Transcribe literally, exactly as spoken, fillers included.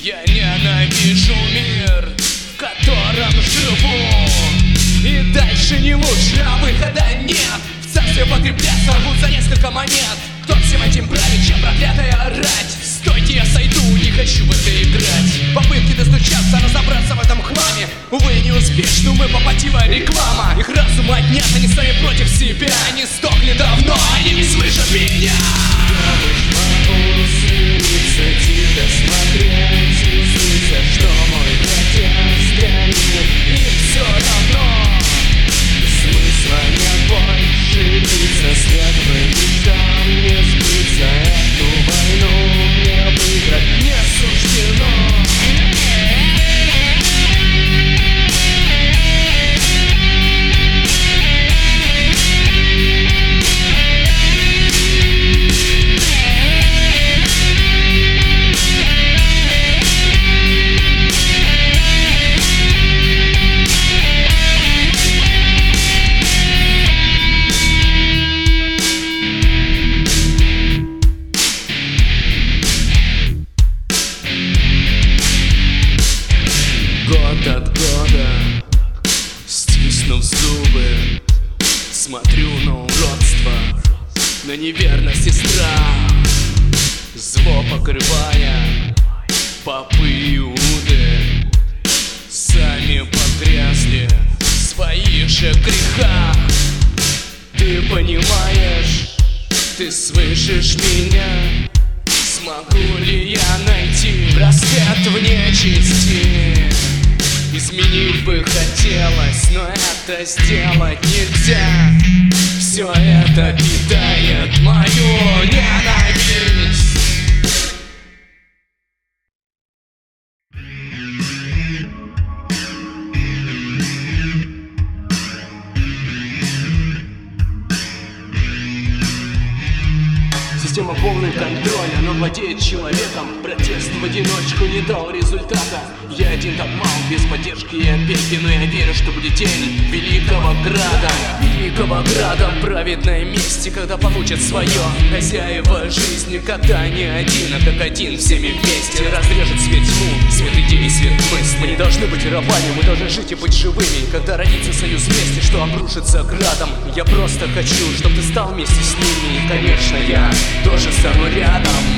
Я ненавижу мир, в котором живу, и дальше не лучше, а выхода нет. В царстве потребляться рвут за несколько монет. Кто всем этим правит, чем проклятая рать? Стойте, я сойду, не хочу в это играть. Попытки достучаться, разобраться в этом хламе, увы, неуспешны, мы попотивая реклама. Их разум отнят, они сами против себя. Они сдохли давно, они не слышат меня. Я лишь могу смириться, тихо смотреть и злиться, что мой протест гонит. И все равно смысла нет больше биться, светлым мечтам не сбыться. Эту войну мне выиграть не суждено. год от года, стиснув зубы, смотрю на уродство, на неверность и страх, зло покрывая попы Иуды. Сами погрязли в своих же грехах. Ты понимаешь, ты слышишь меня? Смогу ли я найти рассвет в нечисти? Изменить бы хотелось, но это сделать нельзя. Все это питает мою ненависть. Система полный контроль, она владеет человеком. Протест в одиночку не дал результата. Я один так мал, без поддержки и опеки, но я верю, что будет день великого града. Великого града в праведной мести, когда получат свое. Хозяева жизни, когда не один, а как один, всеми вместе разрежет свет тьму, свет идей и свет мыслей. Мы не должны быть рабами, мы должны жить и быть живыми. Когда родится союз вместе, что обрушится градом. Я просто хочу, чтобы ты стал вместе с ними. И, конечно, я тоже стану рядом.